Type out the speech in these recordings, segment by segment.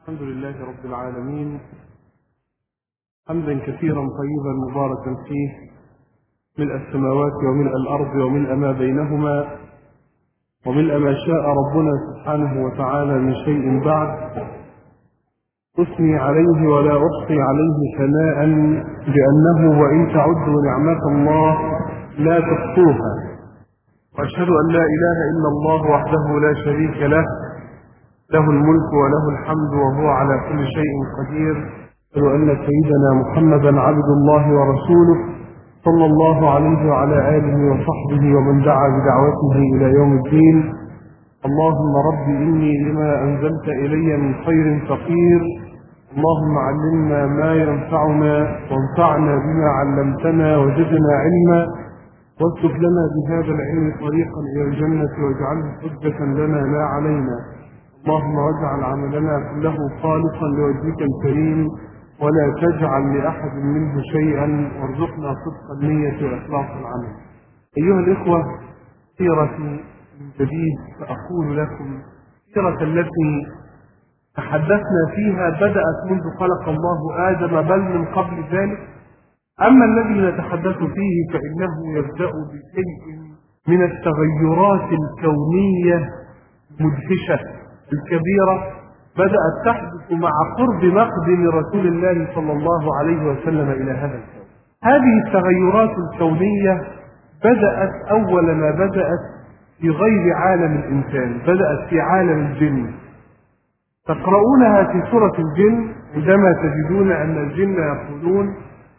الحمد لله رب العالمين، حمدا كثيرا طيبا مباركا فيه، ملء السماوات وملء الأرض وملء ما بينهما وملء ما شاء ربنا سبحانه وتعالى من شيء بعد. أثني عليه ولا أحصي عليه ثناء، لأنه وإن تعدوا نعمة الله لا تحصوها. وأشهد أن لا إله إلا الله وحده لا شريك له، له الملك وله الحمد وهو على كل شيء قدير. أشهد أن سيدنا محمدا عبد الله ورسوله صلى الله عليه وعلى آله وصحبه ومن دعا بدعوته إلى يوم الدين. اللهم رب إني لما أنزلت إلي من خير فقير، اللهم علمنا ما ينفعنا وانفعنا بما علمتنا وزدنا علما، واسلك لنا بهذا العلم طريقا إلى الجنة واجعله حجة لنا لا علينا. اللهم واجعل عملنا كله خالصا لوجهك الكريم، ولا تجعل لأحد منه شيئا، وارزقنا صدق النية وإخلاص العمل. أيها الإخوة، سيرتي من جديد سأقول لكم سيرة التي تحدثنا فيها بدأت منذ خلق الله آدم، بل من قبل ذلك. أما الذي نتحدث فيه فإنه يبدأ بشيء من التغيرات الكونية المدهشة الكبيرة بدأت تحدث مع قرب مقدم رسول الله صلى الله عليه وسلم إلى هذا الكون. هذه التغيرات الكونية بدأت أول ما بدأت في غير عالم الإنسان، بدأت في عالم الجن. تقرؤونها في سورة الجن عندما تجدون أن الجن يقولون: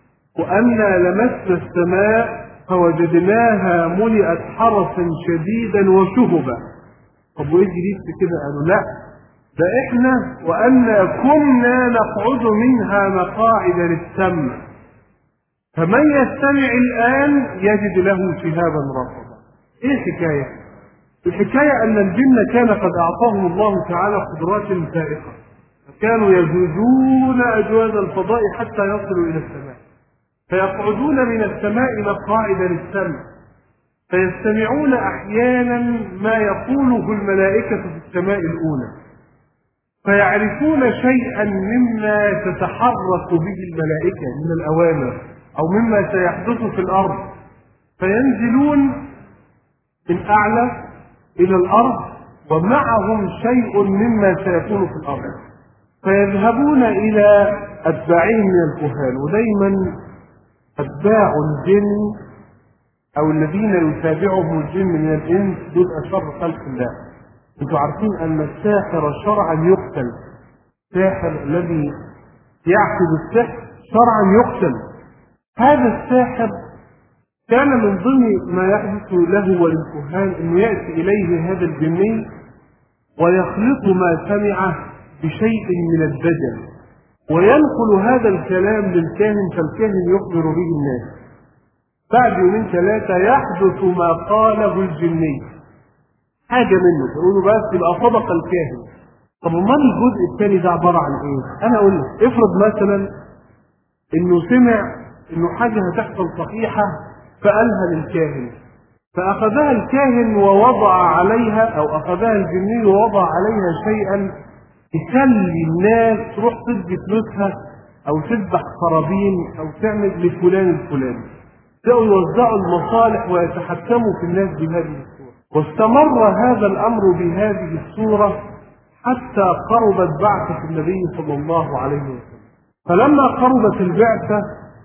وأنا لمسنا السماء فوجدناها ملئت حرسا شديدا وشهبا. طب وإيه جديد في كده؟ قالوا لا، ده إحنا وأنا كنا نقعد منها مقاعد للسمع، فمن يستمع الآن يجد له شهابا رصدا. إيه الحكاية؟ الحكاية أن الجن كان قد أعطاهم الله تعالى قدرات فائقة، فكانوا يجوزون أجواز الفضاء حتى يصلوا إلى السماء، فيقعدون من السماء مقاعد للسمع، فيستمعون أحيانا ما يقوله الملائكة في السماء الأولى، فيعرفون شيئا مما تتحرك به الملائكة من الأوامر أو مما سيحدث في الأرض، فينزلون من أعلى إلى الأرض ومعهم شيء مما سيكون في الأرض، فيذهبون إلى أتباعهم من الكهان. ودايما أتباع الجن أو الذين يتابعهم الجن من الإنس دول أشر خلق الله. أنتم عارفين أن الساحر شرعا يقتل، الساحر الذي يعقد السحر شرعا يقتل. هذا الساحر كان من ضمن ما يحدث له وللكهان أنه يأتي إليه هذا الجني ويخلط ما سمعه بشيء من الدجل، وينقل هذا الكلام للكاهن، فالكاهن يخبر به الناس. بعد يومين ثلاثة يحدث ما قاله الجني، حاجة منه تقولوا بس يبقى صدق الكاهن. طب ما الجزء الثاني ده عبارة عن ايه؟ انا اقول لك، افرض مثلا انه سمع انه حاجة هتحصل صحيحة فقالها للكاهن، فاخذها الكاهن ووضع عليها، او اخذها الجني ووضع عليها شيئا يخلي الناس تروح تدي فلوسها او تذبح قرابين او تعمل لفلان الفلاني، بدأوا يوزعوا المصالح ويتحكموا في الناس بهذه الصورة. واستمر هذا الأمر بهذه الصورة حتى قربت بعثة النبي صلى الله عليه وسلم. فلما قربت البعثة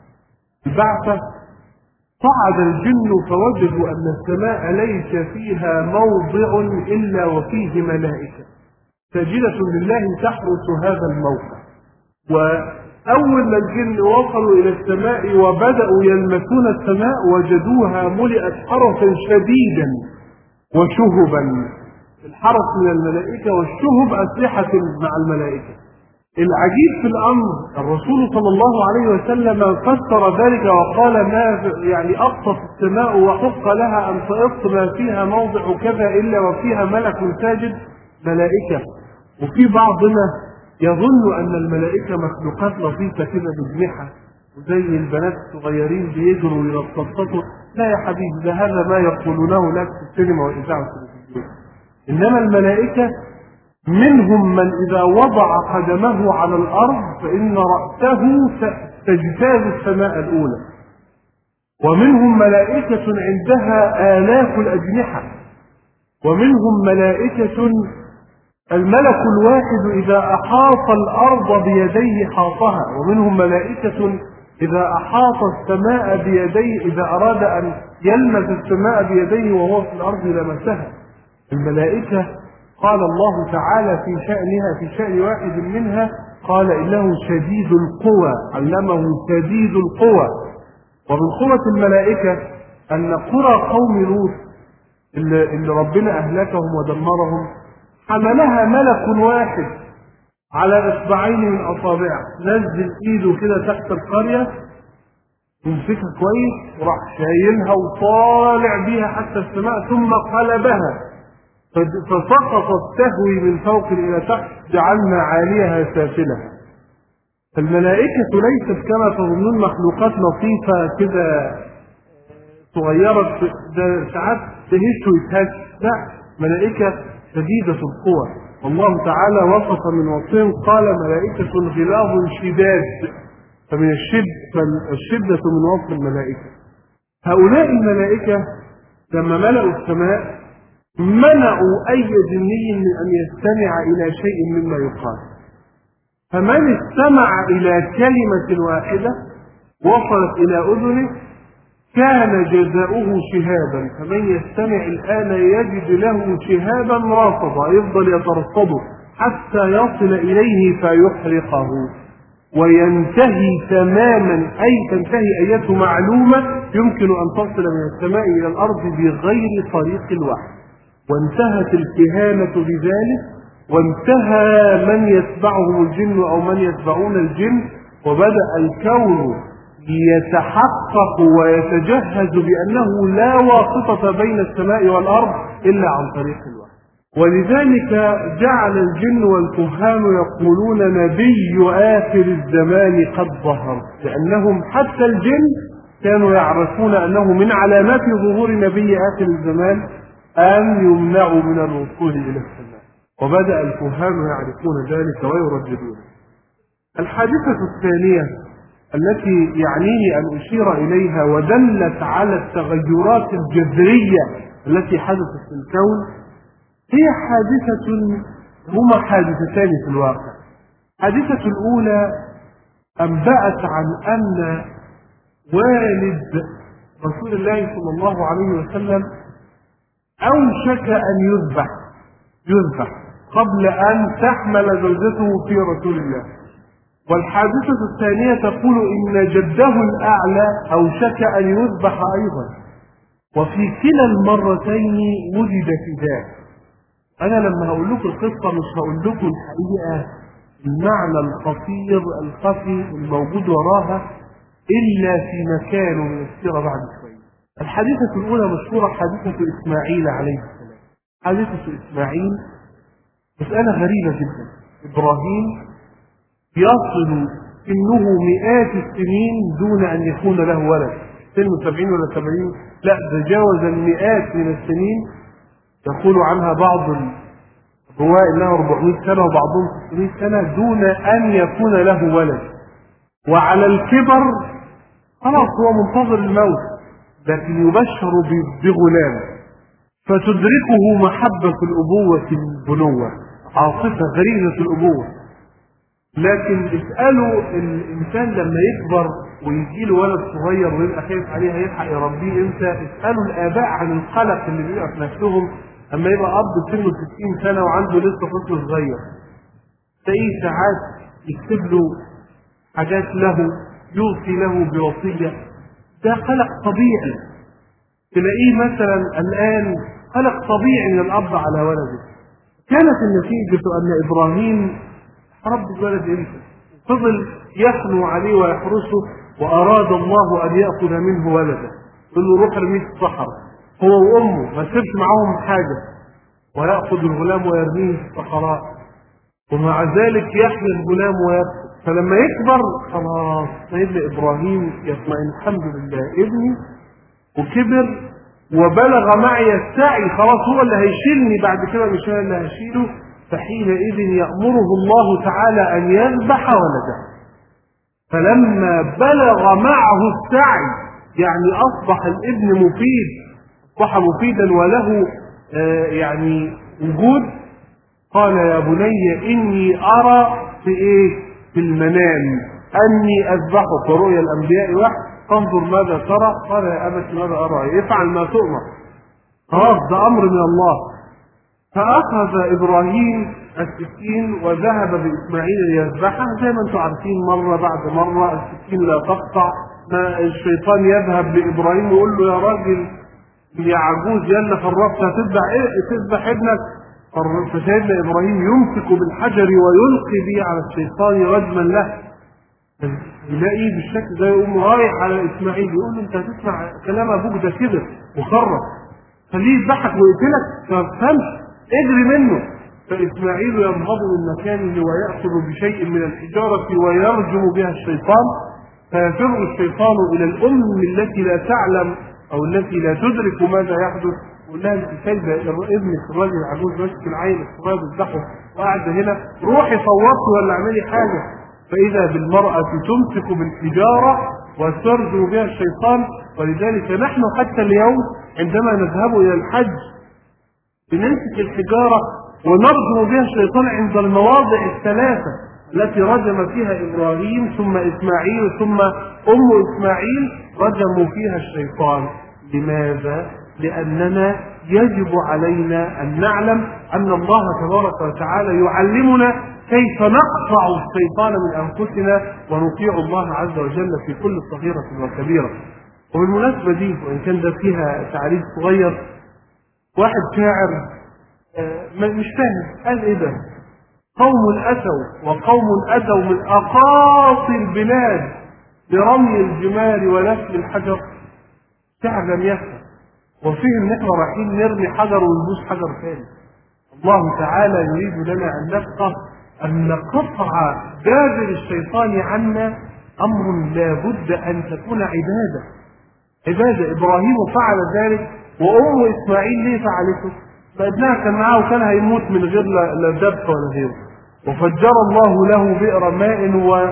صعد الجن فوجدوا أن السماء ليس فيها موضع إلا وفيه ملائكة ساجدة لله تحرس هذا الموقع. وأول ما الجن وصلوا إلى السماء وبدأوا يلمسون السماء وجدوها ملئت حرسا شديدا وشهبا. الحرس من الملائكة والشهب أسلحة مع الملائكة. العجيب في الأمر الرسول صلى الله عليه وسلم فسر ذلك وقال: ما يعني أقصت السماء وحق لها أن تقص ما فيها موضع كذا إلا وفيها ملك ساجد، ملائكة. وفي بعضنا يظن أن الملائكة مخلوقات لطيفة كده بجنحة وزي البنات الصغيرين بيجروا ويتنططوا. لا يا حبيبي، ده هذا ما يقولونه لك في السينما والإذاعة والتلفزيون. إنما الملائكة منهم من إذا وضع قدمه على الأرض فإن رأسه تجتاز السماء الأولى، ومنهم ملائكة عندها آلاف الأجنحة، ومنهم ملائكة الملك الواحد إذا أحاط الأرض بيديه حاطها، ومنهم ملائكة إذا أحاط السماء بيديه إذا أراد أن يلمس السماء بيديه وهو في الأرض لمسها. الملائكة قال الله تعالى في شأنها في شأن واحد منها قال إنه شديد القوى، علمه شديد القوى. ومن قوة الملائكة أن قرى قوم لوط اللي ربنا أهلكهم ودمرهم حملها ملك واحد على إصبعين من أصابعه، نزل إيده كده تحت القرية يمسكها كويس وراح شايلها وطالع بيها حتى السماء ثم قلبها فسقطت تهوي من فوق إلى تحت جعلنا عاليها سافلها. فالملائكة ليست كما تظنون مخلوقات لطيفة كده صغيرة ساعات تهش ويتهش، لا، ملائكة شديدة القوى. والله تعالى وصف من وصفهم قال ملائكة غلاظ شداد، فمن الشدة من وصف الملائكة. هؤلاء الملائكة لما ملأوا السماء منعوا أي جني من أن يستمع إلى شيء مما يقال، فمن استمع إلى كلمة واحدة وصلت إلى أذنه كان جزاؤه شهابا، فمن يستمع الآن يجد له شهابا راصدا يفضل يترصده حتى يصل إليه فيحرقه وينتهي تماما، أي تنتهي أيته معلومة يمكن أن تصل من السماء إلى الأرض بغير طريق الوحي، وانتهت الكهانة بذلك، وانتهى من يتبعهم الجن أو من يتبعون الجن، وبدأ الكون يتحقق ويتجهز بأنه لا واسطة بين السماء والأرض إلا عن طريق الوحي. ولذلك جعل الجن والكهان يقولون نبي آخر الزمان قد ظهر، لأنهم حتى الجن كانوا يعرفون أنه من علامات ظهور نبي آخر الزمان أن يمنعوا من الوصول إلى السماء، وبدأ الكهان يعرفون ذلك ويرددون. الحادثة الثانية التي يعنيني أن أشير إليها ودلت على التغيرات الجذرية التي حدثت في الكون هي هما حادثتان في الواقع. الحادثة الأولى أنبأت عن أن والد رسول الله صلى الله عليه وسلم أوشك أن يذبح قبل أن تحمل زوجته في رسول الله. والحادثة الثانية تقول إن جده الأعلى أوشك أن يذبح أيضا، وفي كلا المرتين وجد فداء. أنا لما هقول لكم القصة مش هقول لكم الحقيقة المعنى الخطير الخفي الموجود وراها إلا في مكان من السيرة بعد شوية. الحادثة الأولى مشهورة حادثة إسماعيل عليه السلام. حادثة إسماعيل مسألة غريبة جدا. إبراهيم يصل سنه مئات السنين دون أن يكون له ولد، سنه 70 ولا 70، لا تجاوز المئات من السنين، يقول عنها بعض الرواة إنها 400 سنة وبعضهم 600 سنة دون أن يكون له ولد، وعلى الكبر خلاص هو منتظر الموت، لكن يبشر بغلام فتدركه محبة الأبوة البنوة، عاطفة غريزة الأبوة. لكن اسألوا الإنسان لما يكبر ويجي له ولد صغير ويبقى خايف عليه هيلحق يربيه امتى؟ اسألوا الآباء عن القلق اللي بيبقى في نفسهم أما يبقى أب سنه 60 سنة وعنده لسه طفل صغير، تلاقيه ساعات يكتب له حاجات له، يوصي له بوصية، ده قلق طبيعي. تلاقيه مثلا الآن قلق طبيعي من الأب على ولده. كانت النتيجة أن إبراهيم رب الولد امتى؟ فضل يخنو عليه ويحرسه، وأراد الله أن يأخذ منه ولده، يقول له روح ارميه في الصحراء هو وأمه ما تسيبش معاهم حاجة، ويأخذ الغلام ويرميه في الصحراء، ومع ذلك يحيى الغلام ويبكي. فلما يكبر خلاص سيدنا إبراهيم يطمئن، الحمد لله ابني وكبر وبلغ معي السعي، خلاص هو اللي هيشيلني بعد كده مش أنا اللي هشيله، فحينئذ يأمره الله تعالى أن يذبح ولده. فلما بلغ معه السعي، يعني أصبح الابن مفيد، أصبح مفيدا وله يعني وجود، قال يا بني إني أرى في المنام أني أذبحك، ورؤيا الأنبياء وحي، فانظر ماذا ترى. قال يا أبت ماذا أرى؟ افعل ما تؤمر، خلاص ده أمر من الله. فأخذ إبراهيم السكين وذهب بإسماعيل ليذبحه. زي ما أنتم عارفين، مرة بعد مرة السكين لا تقطع، ما الشيطان يذهب لإبراهيم ويقول له يا راجل يا عجوز يلا خرفت تذبح ابنك. فسيدنا إبراهيم يمسك بالحجر ويلقي به على الشيطان رجما له. يلاقيه بالشكل ده، يقوم رايح على إسماعيل يقول له أنت هتسمع كلام أبوك ده كده مخرف، خليه يذبحك ويقتلك، ما تفهمش، اجري منه. فإسماعيل ينهض من مكانه ويأخذ بشيء من الحجارة ويرجم بها الشيطان، فيفر الشيطان إلى الأم التي لا تعلم أو التي لا تدرك ماذا يحدث، يقول لها أنت سايبة ابنك الراجل العجوز ماسك العين الصغير بيذبحه وقاعدة هنا، روحي صوتي ولا اعملي حاجة. فإذا بالمرأة تمسك بالحجارة وترجم بها الشيطان. ولذلك نحن حتى اليوم عندما نذهب إلى الحج بنمسك الحجارة ونرجم بها الشيطان عند المواضع الثلاثة التي رجم فيها إبراهيم ثم إسماعيل ثم أم إسماعيل، رجموا فيها الشيطان. لماذا؟ لأننا يجب علينا أن نعلم أن الله تبارك وتعالى يعلمنا كيف نقطع الشيطان من أنفسنا ونطيع الله عز وجل في كل صغيرة وكبيرة. وبالمناسبة دي، وإن كان ده فيها تعريف صغير، واحد شاعر مش فاهم قال إيه ده؟ قوم أتوا وقوم أتوا من أقاصي البلاد برمي الجمال ونسل الحجر. شعر لم يفهم وفيه ان احنا رايحين نرمي حجر ونبوس حجر ثاني. الله تعالى يريد لنا ان نفقه ان قطع بابل الشيطان عنا امر لا بد ان تكون عباده. ابراهيم فعل ذلك، وام اسماعيل ليه فعلته؟ فابنها كان معاه وكان هيموت من غير لا ذبح ولا غيره، وفجر الله له بئر ماء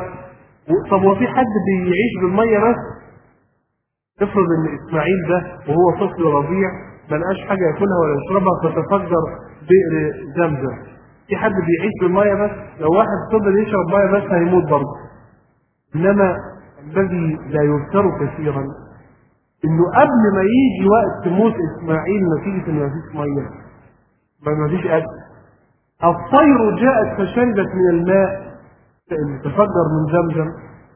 طب وفي حد بيعيش بالميه بس؟ افرض ان اسماعيل ده وهو طفل رضيع ما لقاش حاجه ياكلها ولا يشربها فتفجر بئر زمزم. في حد بيعيش بالميه بس؟ لو واحد فضل يشرب ميه بس هيموت برضه. انما الذي لا يذكر كثيرا انه قبل ما يجي وقت موت اسماعيل نتيجه ان ما فيش ميه، ما فيش اكل، الطير جاءت فشربت من الماء اللي تفجر من زمزم،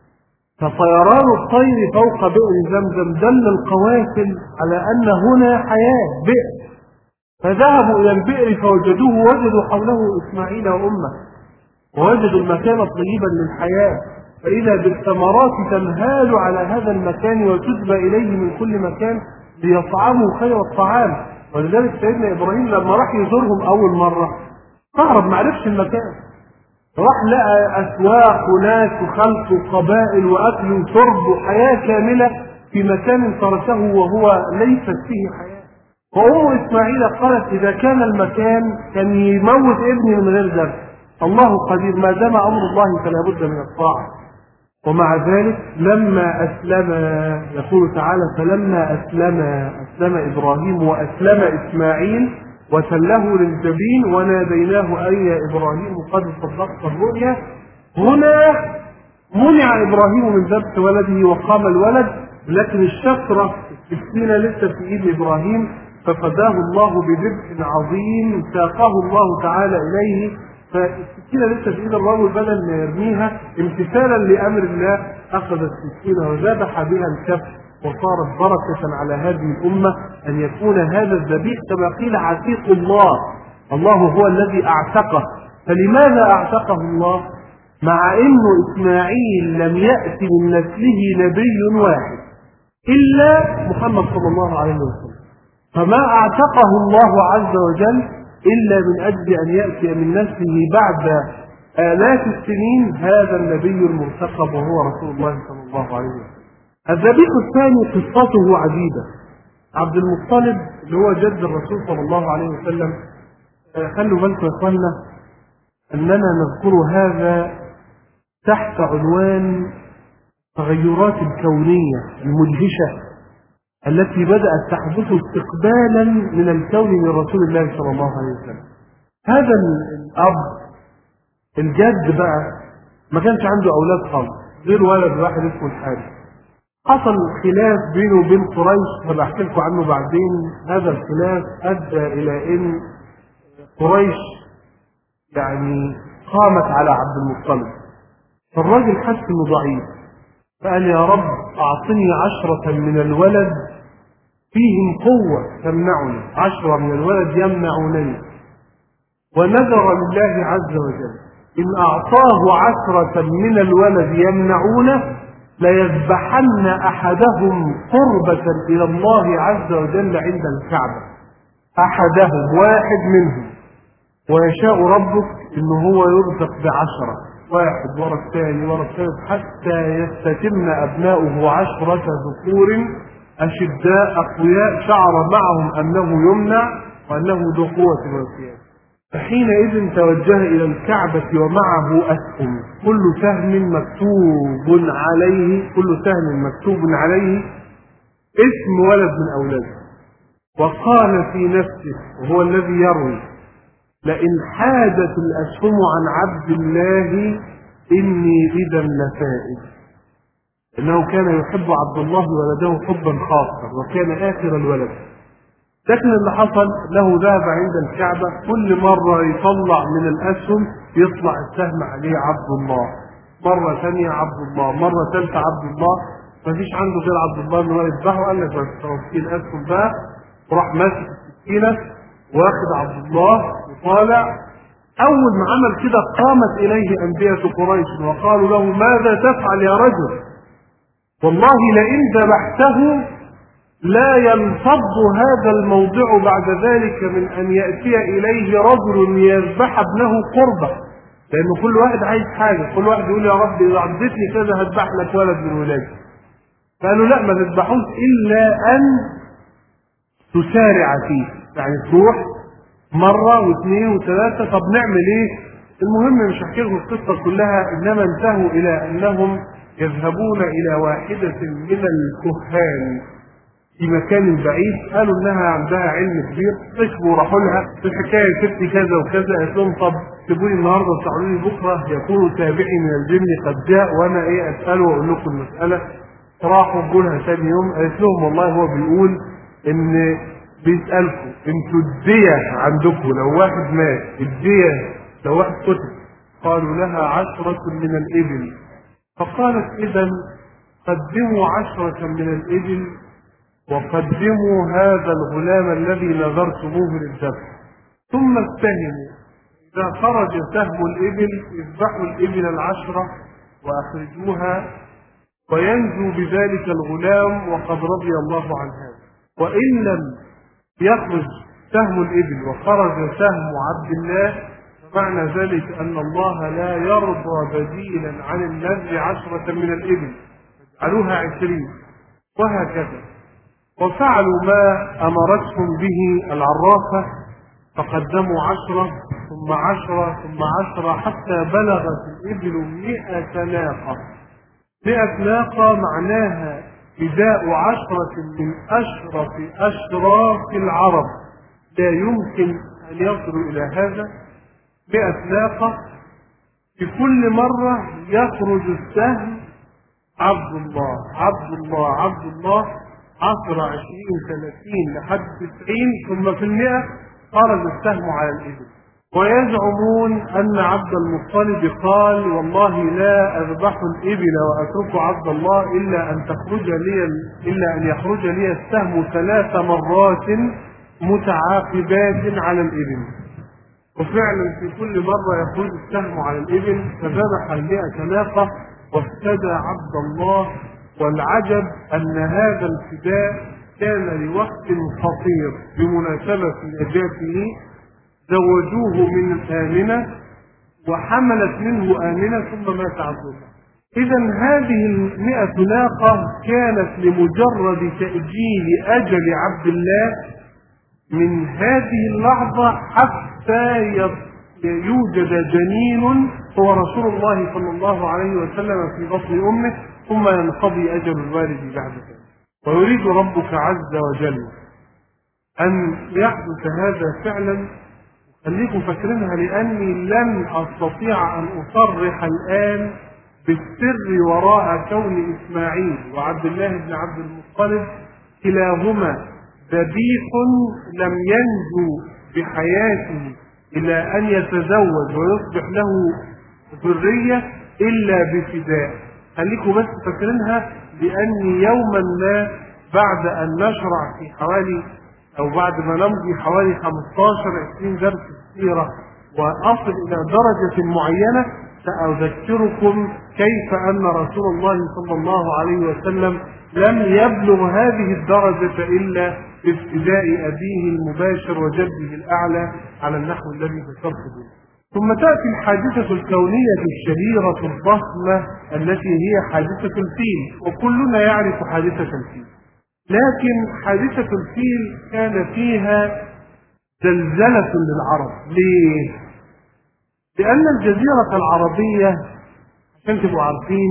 فطيران الطير فوق بئر زمزم دل القوافل على ان هنا حياه بئر. فذهبوا الى البئر فوجدوه، وجدوا حوله اسماعيل وامه، ووجدوا المكان طيبا للحياه، فاذا بالثمرات تنهال على هذا المكان وتجبى اليه من كل مكان ليطعموا خير الطعام. ولذلك سيدنا ابراهيم لما راح يزورهم اول مره استغرب، ما عرفش المكان، راح لقى اسواق وناس وخلق وقبائل واكل وشرب وحياه كامله في مكان تركه وهو ليست فيه حياه. وام اسماعيل قالت اذا كان المكان كان يموت ابني من غير ذنب، الله قدير، ما دام امر الله فلا بد من الطاعه. ومع ذلك لما اسلم، يقول تعالى فلما اسلم ابراهيم واسلم اسماعيل وتله للجبين وناديناه أي يا إبراهيم قد صدقت الرؤيا. هنا منع إبراهيم من ذبح ولده وقام الولد، لكن الشفرة السكينة لسه في إيد إبراهيم، ففداه الله بذبح عظيم ساقه الله تعالى إليه. فالسكينة لسه في إيد الرجل، بدل ما يرميها امتثالا لأمر الله أخذ السكينة وذبح بها الكف، وصارت بركة على هذه الأمة أن يكون هذا الذبيح كما قيل عتيق الله. الله هو الذي أعتقه. فلماذا أعتقه الله؟ مع أنه إسماعيل لم يأتي من نسله نبي واحد إلا محمد صلى الله عليه وسلم، فما أعتقه الله عز وجل إلا من أجل أن يأتي من نسله بعد آلاف السنين هذا النبي المرتقب وهو رسول الله صلى الله عليه وسلم. الذبيح الثاني قصته عجيبة. عبد المطلب اللي هو جد الرسول صلى الله عليه وسلم، خلوا بالكم يا اخوانا، أننا نذكر هذا تحت عنوان التغيرات الكونية المدهشة التي بدأت تحدث استقبالا من الكون من رسول الله صلى الله عليه وسلم. هذا الأب الجد بقى ما كانش عنده أولاد خالص غير ولد واحد اسمه الحارث. حصل خلاف بينه وبين قريش فبحكي لكم عنه بعدين. هذا الخلاف أدى إلى أن قريش يعني قامت على عبد المطلب، فالراجل حس انه ضعيف فقال يا رب أعطني 10 من الولد فيهم قوة تمنعني، 10 من الولد يمنعونني، ونذر لله عز وجل إن أعطاه 10 من الولد يمنعونه ليذبحن أحدهم قربة إلى الله عز وجل عند الكعبة، أحدهم واحد منهم، ويشاء ربك إنه هو يرزق ب10 واحد ورا الثاني ورا الثالث حتى يستتم أبناؤه 10 ذكور أشداء أقوياء شعر معهم أنه يمنع وأنه ذو قوة وسيادة. فحينئذ توجه إلى الكعبة ومعه أسهم، كل سهم مكتوب عليه اسم ولد من أولاده، وقال في نفسه وهو الذي يروي لئن حادت الأسهم عن عبد الله إني إذا لفائز، إنه كان يحب عبد الله ولده حبا خاصا وكان آخر الولد. لكن اللي حصل له ذهب عند الكعبة كل مرة يطلع من الأسهم يطلع السهم عليه عبد الله، مرة ثانية عبد الله، مرة ثالثة عبد الله، مفيش عنده غير عبد الله إنه يذبحه. قال لك بس توكيل الأسهم بقى، وراح ماسك السكينة واخد عبد الله وطالع. أول ما عمل كده قامت إليه أنبياء قريش وقالوا له ماذا تفعل يا رجل؟ والله لئن ذبحته لا ينفض هذا الموضع بعد ذلك من أن يأتي إليه رجل يذبح ابنه قربة، لأن كل واحد عايز حاجة، كل واحد يقول يا رب إذا عدتني كذا هذبح لك ولد من ولادي. قالوا لا ما تذبحوش إلا أن تسارع فيه، يعني تروح مرة واثنين وثلاثة. طب نعمل إيه؟ المهم مش هحكي لكم القصة كلها، إنما انتهوا إلى أنهم يذهبون إلى واحدة من الكهان في مكان بعيد، قالوا انها عندها علم كبير، ركبوا وراحوا لها في الحكايه ستي كذا وكذا، قالت لهم طب سيبوني النهارده وتعالوا لي بكره يكون تابعي من الجن قد جاء وانا اساله واقول لكم المساله. راحوا لها ثاني يوم قالت لهم والله هو بيقول ان بيسالكم انتوا الديه عندكم لو واحد مات، الديه لو واحد قتل. قالوا لها 10 من الابل. فقالت اذا قدموا 10 من الابل وقدموا هذا الغلام الذي نذرتموه للذبح، ثم اتهموا إذا خرج سهم الإبل اذبحوا الإبل 10 وأخرجوها وينجو بذلك الغلام وقد رضي الله عن هذا. وإن لم يخرج سهم الإبل وخرج سهم عبد الله فمعنى ذلك أن الله لا يرضى بديلا عن النذر 10 من الإبل فاجعلوها 20، وهكذا. وفعلوا ما أمرتهم به العرافة فقدموا 10 ثم 10 ثم 10 حتى بلغت الإبل 100 ناقة. 100 ناقة معناها فداء 10 من أشرف أشراف العرب، لا يمكن أن يصلوا إلى هذا. 100 ناقة في كل مرة يخرج السهم عبد الله عبد الله عبد الله 10 20 30 لحد 90، ثم في 100 خرج السهم على الإبل. ويزعمون أن عبد المطلب قال والله لا أذبح الإبل وأترك عبد الله إلا أن يخرج لي السهم 3 مرات متعاقبات على الإبل. وفعلا في كل مرة يخرج السهم على الإبل فذبح 100 ناقة وافتدى عبد الله. والعجب أن هذا الفداء كان لوقت خطير بمناسبة نجاته. زوجوه من آمنة وحملت منه آمنة ثم مات عبد الله. إذا هذه 100 ناقة كانت لمجرد تأجيل أجل عبد الله من هذه اللحظة حتى يوجد جنين هو رسول الله صلى الله عليه وسلم في بطن أمه، ثم ينقضي أجل الوالد بعد ذلك. ويريد ربك عز وجل أن يحدث هذا فعلا. خليكم فاكرينها، لأني لن أستطيع أن أصرح الآن بالسر وراء كون إسماعيل وعبد الله بن عبد المطلب كلاهما ذبيح لم ينجو بحياته إلى أن يتزوج ويصبح له ذرية إلا بفداء. خليكم بس فاكرينها، لأني يوما ما بعد أن نشرع في حوالي أو بعد ما نمضي حوالي 15-20 درس سيرة وأصل إلى درجة معينة سأذكركم كيف أن رسول الله صلى الله عليه وسلم لم يبلغ هذه الدرجة إلا بابتداء أبيه المباشر وجده الأعلى على النحو الذي ذكرت به. ثم تأتي الحادثة الكونية الشهيرة الضخمة التي هي حادثة الفيل، وكلنا يعرف حادثة الفيل. لكن حادثة الفيل كان فيها زلزلة للعرب. ليه؟ لأن الجزيرة العربية عشان تبقوا عارفين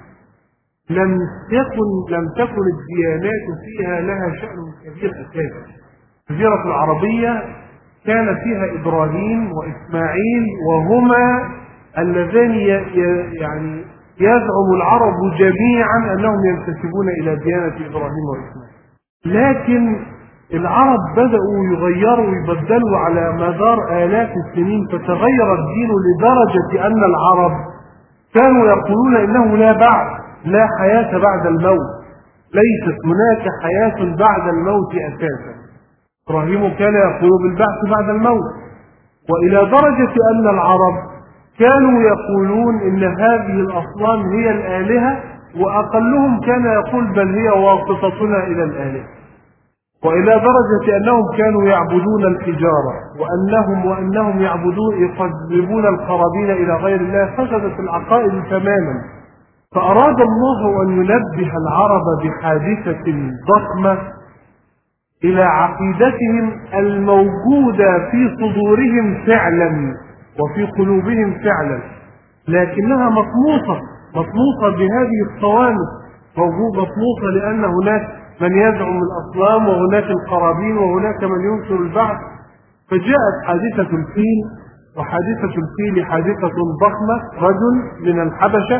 لم تكن الديانات فيها لها شأن كبير أساسا. الجزيرة العربية كان فيها إبراهيم وإسماعيل، وهما اللذان يعني يزعم العرب جميعا أنهم ينتسبون إلى ديانة إبراهيم وإسماعيل. لكن العرب بدأوا يغيروا ويبدلوا على مدار آلاف السنين، فتغير الدين لدرجة أن العرب كانوا يقولون إنه لا بعد، لا حياة بعد الموت، ليست هناك حياة بعد الموت أساسا. إبراهيم كان يقول بالبعث بعد الموت، وإلى درجة أن العرب كانوا يقولون إن هذه الأصنام هي الآلهة، وأقلهم كان يقول بل هي واسطتنا إلى الآلهة. وإلى درجة أنهم كانوا يعبدون الحجارة، وأنهم يقربون القرابين إلى غير الله. فسدت العقائد تماما. فأراد الله أن ينبه العرب بحادثة ضخمة إلى عقيدتهم الموجودة في صدورهم فعلا وفي قلوبهم فعلا، لكنها مطموسة بهذه الصوامت، مطموسة لأن هناك من يزعم الأصنام وهناك القرابين وهناك من ينكر البعث. فجاءت حادثة الفيل، وحادثة الفيل حادثة ضخمة. رجل من الحبشة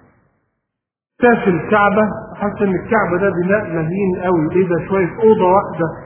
شاف الكعبة، حس ان الكعبة ده بناء مهين قوي، ايه ده شوية أوضة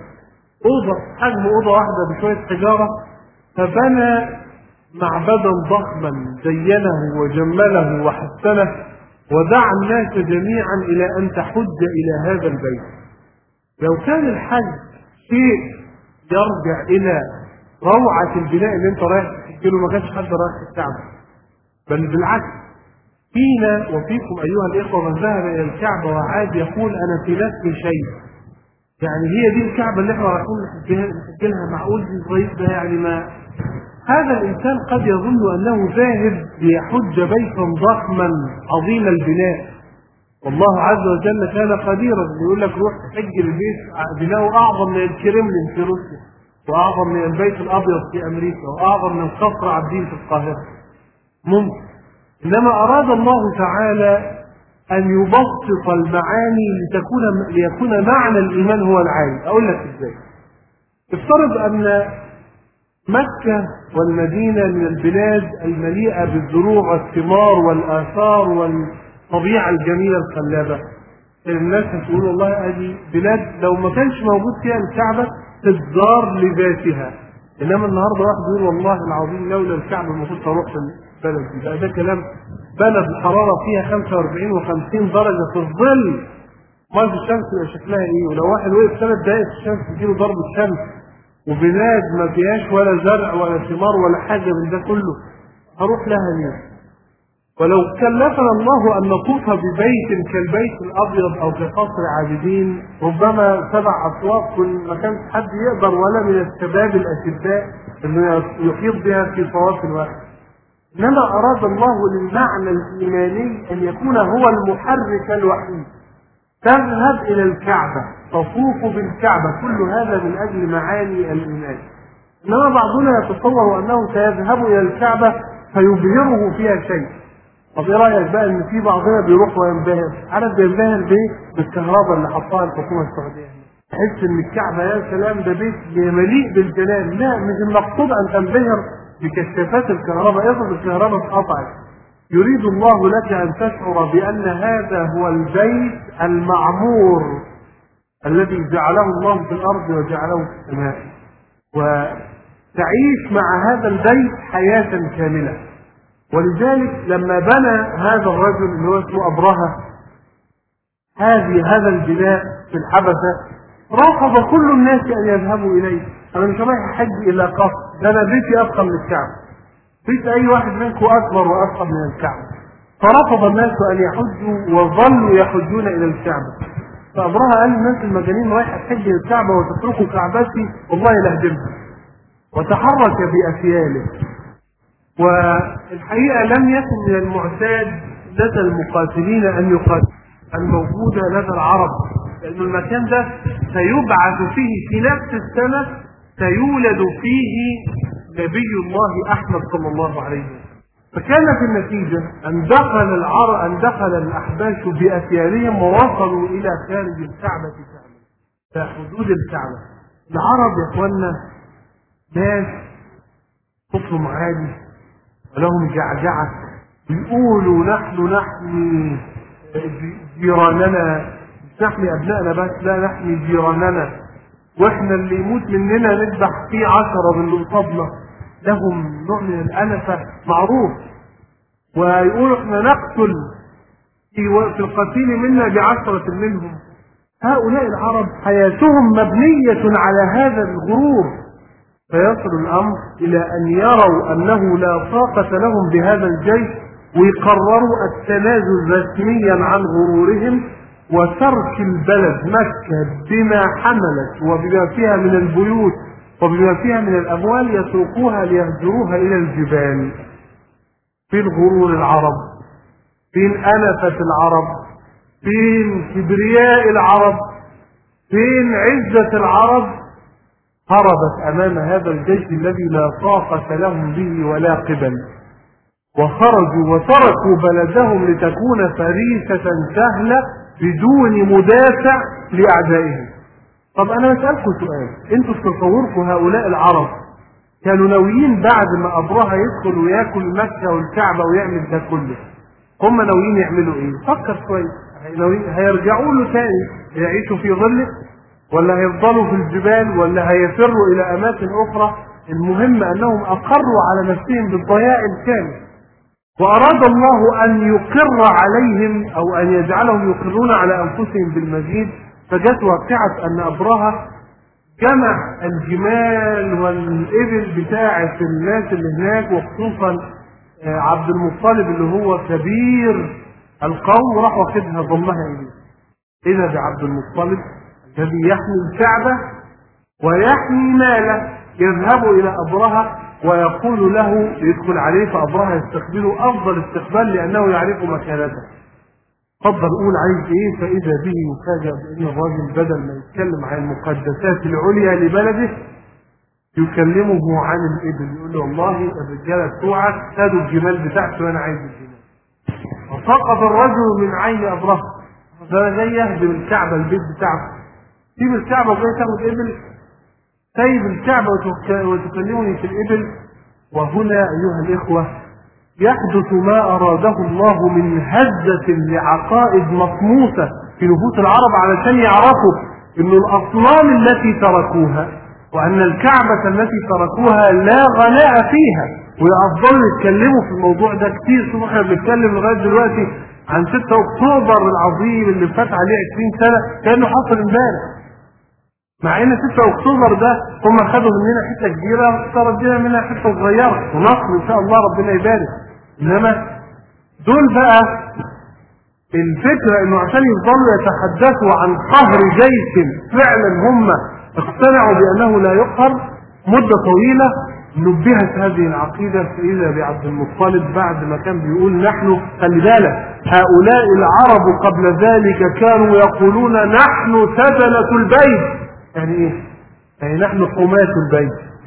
حجم أوضة واحدة بشوية حجارة، فبنى معبدا ضخما زينه وجمله وحسنه، ودعا الناس جميعا إلى أن تحج إلى هذا البيت. لو كان الحج شيء يرجع إلى روعة البناء اللي انت رايح تسجله، ما كانش حد رايح الكعبة، بل بالعكس. فينا وفيكم أيها الإخوة من ذهب إلى الكعبة وعاد يقول أنا في نفسي شيء، يعني هي دي الكعبة اللي احنا رايحين نسجلها، معقول دي صغير ده؟ يعني ما هذا الإنسان قد يظن أنه ذاهب ليحج بيتا ضخما عظيم البناء، والله عز وجل كان قديرا. يقول لك روح تحج البيت بناؤه أعظم من الكرملين في روسيا، وأعظم من البيت الأبيض في أمريكا، وأعظم من قصر عابدين في القاهرة. ممكن. إنما أراد الله تعالى أن يبسط المعاني ليكون معنى الإيمان هو العالي. أقول لك إزاي. افترض أن مكة والمدينة من البلاد المليئة بالزروع والثمار والآثار والطبيعة الجميلة الخلابة. الناس تقول والله هذه بلاد لو ما كانش موجود فيها الكعبة تزار لذاتها، إنما النهارده واحد يقول والله العظيم لولا الكعبة المفروض تروح البلد دي. ده كلام بلد الحرارة فيها 45 و50 درجة في الظل، ما في الشمس يبقى شكلها إيه؟ ولو واحد وقف 3 دقايق في الشمس تجيله ضرب الشمس، وبلاد ما فيهاش ولا زرع ولا ثمار ولا حاجة من ده كله، هروح لها ليه؟ ولو كلفنا الله أن نطوف ببيت كالبيت الأبيض أو كقصر عابدين ربما 7 أطواف ما كانش حد يقدر ولا من الشباب الأشداء أنه يحيط بها في طواف واحد. إنما أراد الله للمعنى الإيماني أن يكون هو المحرك الوحيد. تذهب إلى الكعبة، تطوف بالكعبة، كل هذا من أجل معاني الإيمان. إنما بعضنا يتصور أنه سيذهب إلى الكعبة فيبهره فيها شيء. طب إيه رأيك بقى إن في بعضنا بيروح وينبهر؟ عارف بينبهر بإيه؟ بالكهرباء اللي حطها الحكومة السعودية. تحس إن الكعبة يا سلام ده بيت مليء بالجلال. لا، مش المقصود أن تنبهر بكشافات الكهرباء. افرض الكهرباء اتقطعت، يريد الله لك أن تشعر بأن هذا هو البيت المعمور الذي جعله الله في الأرض وجعله في السماء، وتعيش مع هذا البيت حياة كاملة. ولذلك لما بنى هذا الرجل اللي هو اسمه أبرهة هذا البناء في الحبشة، رافض كل الناس أن يذهبوا إليه. أنا مش رايح أحج إلا قصد، ده أنا بيتي أفخم من الكعبة، بيت أي واحد منكم أكبر وأفخم من الكعبة. فرفض الناس أن يحجوا وظلوا يحجون إلى الكعبة. فأبرهة قال للناس المجانين رايح أحج للكعبة وتتركوا كعبتي والله لهدمها، وتحرك بأفياله. والحقيقة لم يكن من المعتاد لدى المقاتلين أن يقاتلوا الموجودة لدى العرب، لأن المكان ده سيبعث فيه في نفس السنة سيولد فيه نبي الله أحمد صلى الله عليه وسلم. فكانت النتيجة أن دخل الأحباش بأثيالهم ووصلوا إلى خارج الكعبة في حدود الكعبة. العرب يا إخوانا ناس صوتهم عالي ولهم جعجعة، يقولوا نحن نحمي جيراننا، مش نحمي أبنائنا بس، لا نحمي جيراننا، واحنا اللي يموت مننا نذبح فيه 10 من اللي قصادنا. لهم نوع من الأنفة معروف، ويقولوا احنا نقتل في القتيل منا ب10 منهم. هؤلاء العرب حياتهم مبنية على هذا الغرور، فيصل الأمر إلى أن يروا أنه لا طاقة لهم بهذا الجيش، ويقرروا التنازل رسميا عن غرورهم وترك البلد مكة بما حملت وبما فيها من البيوت وبما فيها من الأموال، يتركوها ليهجروها إلى الجبال. فين غرور العرب؟ فين أنفة العرب؟ فين كبرياء العرب؟ فين عزة العرب؟ هربت أمام هذا الجيش الذي لا طاقة لهم به ولا قبل، وخرجوا وتركوا بلدهم لتكون فريسة سهلة بدون مدافع لأعدائهم. طب أنا بسألكم سؤال، أنتوا تصوركم هؤلاء العرب كانوا ناويين بعد ما أبرهة يدخل وياكل مكة والكعبة ويعمل ده كله، هم ناويين يعملوا إيه؟ فكر شوية، هيرجعوا له تاني يعيشوا في ظله، ولا هيفضلوا في الجبال، ولا هيفروا إلى أماكن أخرى؟ المهم أنهم أقروا على نفسهم بالضياع الكامل، وأراد الله أن يقر عليهم أو أن يجعلهم يقرون على أنفسهم بالمزيد. فجت واقعة أن أبرهة جمع الجمال والإبل بتاعة الناس اللي هناك، وخصوصا عبد المطلب اللي هو كبير القوم، وراح واخدها ضمها إليه. إذا بعبد المطلب الذي يحمي الكعبة ويحمي ماله يذهب إلى أبرهة ويقول له يدخل عليه، فأبرهة يستقبله أفضل استقبال لأنه يعرف مكانته. تفضل قول عايز ايه؟ فإذا به يفاجأ بأن الراجل بدل ما يتكلم عن المقدسات العليا لبلده يكلمه عن الإبل، يقول له والله الرجالة بتوعك خدوا الجمال بتاعته وأنا عايز الجمال. وسقط الرجل من عين أبرهة، ده جاي يهدم الكعبة البيت بتاعته، سيب الكعبة وجاي تاخد إبل، سيب الكعبة وتكلمني في الإبل. وهنا أيها الإخوة يحدث ما أراده الله من هزة لعقائد مطموسة في نفوس العرب علشان يعرفوا أن الأصنام التي تركوها وأن الكعبة التي تركوها لا غناء فيها، ويفضلوا يتكلموا في الموضوع ده كتير. شوفوا احنا بنتكلم لغاية دلوقتي عن 6 أكتوبر العظيم اللي فات عليه 20 سنة كأنه حصل امبارح، مع ان 6 أكتوبر ده هم خدوا مننا حته كبيره وردينا منها حته صغيره، ونصر ان شاء الله ربنا يبارك. انما دول بقى الفكره انه عشان يفضلوا يتحدثوا عن قهر جيش فعلا هم اقتنعوا بانه لا يقهر مده طويله، نبهت هذه العقيده. فاذا بعبد المطلب بعد ما كان بيقول نحن، خلي بالك هؤلاء العرب قبل ذلك كانوا يقولون نحن سدنة البيت. يعني ايه؟ يعني نحن حماة البيت،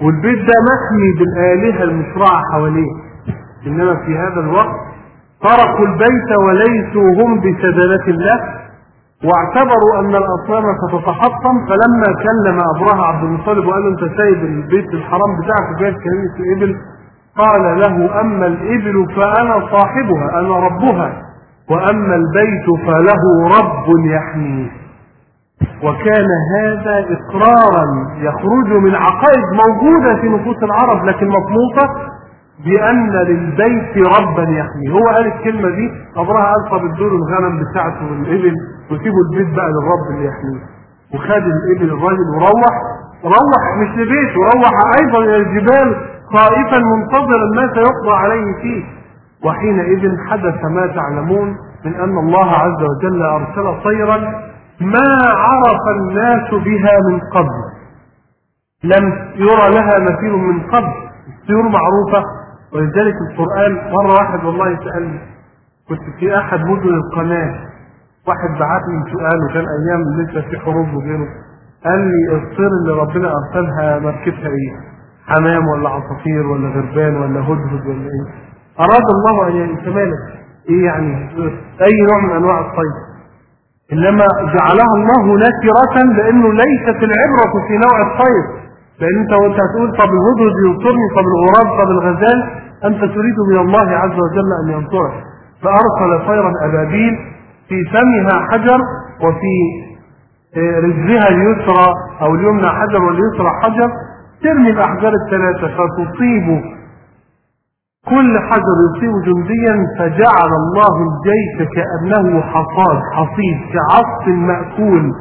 والبيت ده محمي بالآلهة المشرعة حواليه. إنما في هذا الوقت تركوا البيت وليسوا هم بسدنة الله، واعتبروا أن الأصنام ستتحطم. فلما كلم أبرهة عبد المطلب وقال له أنت سايب البيت الحرام بتاعك وجايب كنيسة الإبل، قال له أما الإبل فأنا صاحبها أنا ربها، وأما البيت فله رب يحميه. وكان هذا إقرارا يخرج من عقائد موجودة في نفوس العرب لكن مطموسة بأن للبيت ربا يحميه. هو قال الكلمة دي، أبرهة قال طب ادوا له الغنم بتاعته والإبل وسيبوا البيت بقى للرب اللي يحميه. وخد الإبل الراجل وروح مش لبيته، روح أيضا إلى الجبال خائفا منتظرا ما سيقضى عليه فيه. وحينئذ حدث ما تعلمون من أن الله عز وجل أرسل طيرا ما عرف الناس بها من قبل، لم يرى لها مثيل من قبل. الطيور معروفة، ولذلك القرآن مرة واحد والله سألني، كنت في أحد مدن القناة، واحد بعت لي سؤال وكان أيام لسه في حروب وغيره، قال لي الطير اللي ربنا أرسلها مركبها إيه؟ حمام ولا عصافير ولا غربان ولا هدهد ولا إيه؟ أراد الله أن يتمالك إيه يعني؟ أي نوع من أنواع الطير، إنما جعلها الله نكرة لأنه ليست العبرة في نوع الطير. لأن أنت وأنت هتقول طب الهدهد ينصرني، طب الغراب، طب الغزال، أنت تريد من الله عز وجل أن ينصرك. فأرسل طيرا أبابيل في فمها حجر وفي رجلها اليسرى أو اليمنى حجر واليسرى حجر، ترمي الأحجار الثلاثة فتصيب كل حجر يصيب جنديا، فجعل الله الجيش كأنه حصيد كعصف مأكول.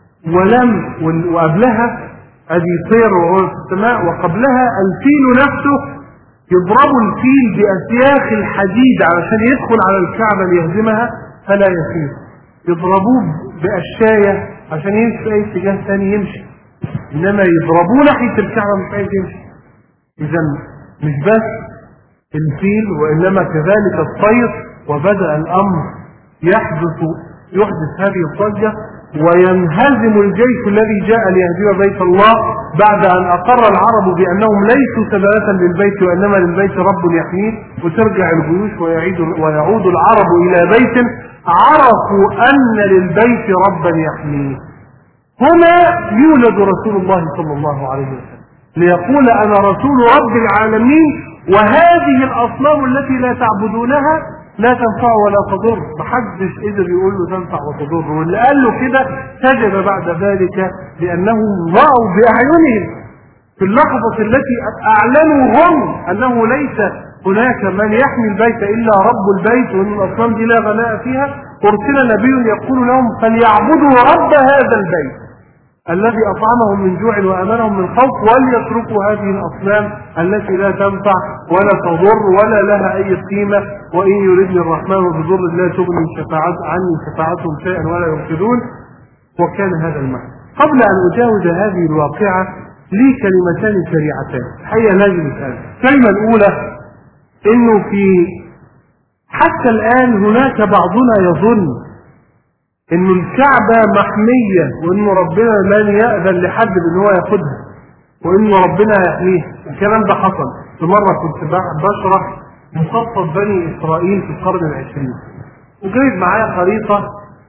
وقبلها ادي طير وهو في السماء، وقبلها الفيل نفسه يضرب الفيل بأسياخ الحديد علشان يدخل على الكعبة ليهزمها فلا يسير، يضربوه بأشاية عشان يمشي في أي اتجاه ثاني يمشي، إنما يضربوه ناحية الكعبة مش عايز يمشي. إذا مش بس الفيل وإنما كذلك الطير. وبدأ الأمر يحدث هذه الضجة، وينهزم الجيش الذي جاء ليهدم بيت الله بعد أن أقر العرب بأنهم ليسوا سبلة للبيت وإنما للبيت رب يحميه. وترجع الجيوش ويعود العرب إلى بيت عرفوا أن للبيت ربا يحميه. هنا يولد رسول الله صلى الله عليه وسلم ليقول أنا رسول رب العالمين، وهذه الأصنام التي لا تعبدونها لا تنفع ولا تضر. محدش قدر يقول له تنفع وتضر، واللي قال له كده سجد بعد ذلك لأنهم رأوا بأعينهم في اللحظة التي أعلنوا هم أنه ليس هناك من يحمي البيت إلا رب البيت، وأن الأصنام دي لا غناء فيها. أرسل نبي يقول لهم فليعبدوا رب هذا البيت الذي أطعمهم من جوع وأمنهم من خوف، وليتركوا هذه الأصنام التي لا تنفع ولا تضر ولا لها أي قيمة، وإن يردني الرحمن بضر لا تغني عني شفاعتهم شيئا ولا ينقذون. وكان هذا المعنى. قبل أن أجاوز هذه الواقعة لي كلمتان سريعتان الحقيقة لازم نسأل. الكلمة الأولى إنه في حتى الآن هناك بعضنا يظن إن الكعبة محمية وإن ربنا لن يأذن لحد بأن هو ياخدها وإن ربنا يحميها. الكلام ده حصل. في مرة كنت بشرح مخطط بني إسرائيل في القرن العشرين، وجايب معايا خريطة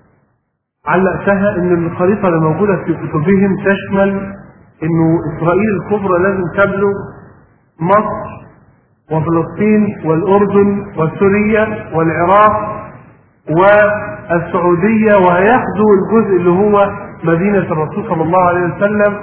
علقتها إن الخريطة اللي موجودة في كتبهم تشمل إنه إسرائيل الكبرى لازم تبلغ مصر وفلسطين والأردن وسوريا والعراق والسعودية، وهياخذوا الجزء اللي هو مدينة الرسول صلى الله عليه وسلم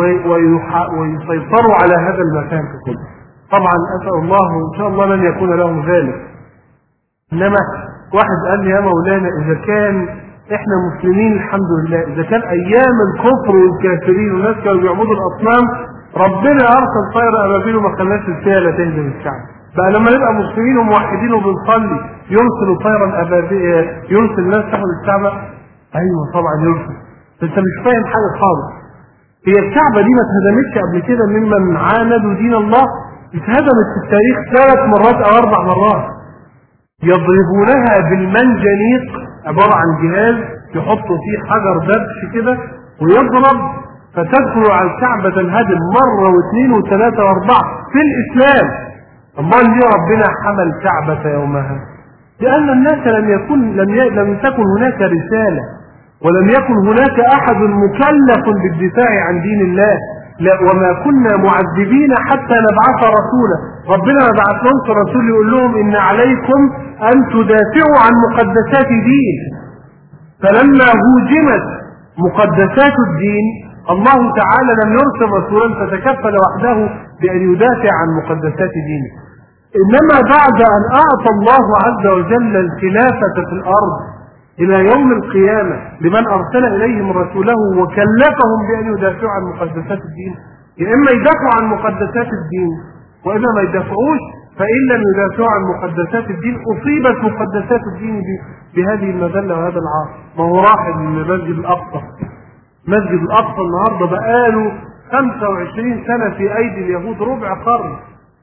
ويسيطروا على هذا المكان كله. طبعا أسأل الله إن شاء الله لن يكون لهم ذلك. إنما واحد قال لي يا مولانا إذا كان إحنا مسلمين الحمد لله، إذا كان أيام الكفر والكافرين والناس كانوا بيعبدوا الأصنام ربنا أرسل طير أبابيل وما خلاش الفيلة تهدم الشعب، بقى لما نبقى مسلمين وموحدين وبنصلي يرسلوا طيرا أبابيل يرسل الناس تحت الكعبة؟ أيوة طبعا يرسل. أنت مش فاهم حاجة خالص. هي الكعبة دي ما اتهدمتش قبل كده ممن عاندوا دين الله، اتهدمت في التاريخ 3 مرات أو 4 مرات. يضربونها بالمنجنيق، عبارة عن جهاز يحطوا فيه حجر دبش كده ويضرب فتدخل على الكعبة تنهدم مرة واثنين وثلاثة واربعة في الإسلام. أمال ليه ربنا حمى الكعبة يومها؟ لأن الناس لم تكن هناك رسالة، ولم يكن هناك أحد مكلف بالدفاع عن دين الله. لا، وما كنا معذبين حتى نبعث رسولا. ربنا ما بعث لهمش رسول يقول لهم إن عليكم أن تدافعوا عن مقدسات دين. فلما هوجمت مقدسات الدين الله تعالى لم يرسل رسولا فتكفل وحده بأن يدافع عن مقدسات دينه. إنما بعد أن أعطى الله عز وجل الخلافة في الأرض إلى يوم القيامة لمن أرسل إليهم رسوله وكلفهم بأن يدافعوا عن مقدسات الدين، يا إما يدافعوا عن مقدسات الدين وإما ما يدافعوش. فإن لم يدافعوا عن مقدسات الدين أصيبت مقدسات الدين بهذه المذلة وهذا العار. ما هو راحل من المسجد الأقصى. مسجد الأقصى النهاردة بقاله 25 سنة في أيدي اليهود، ربع قرن،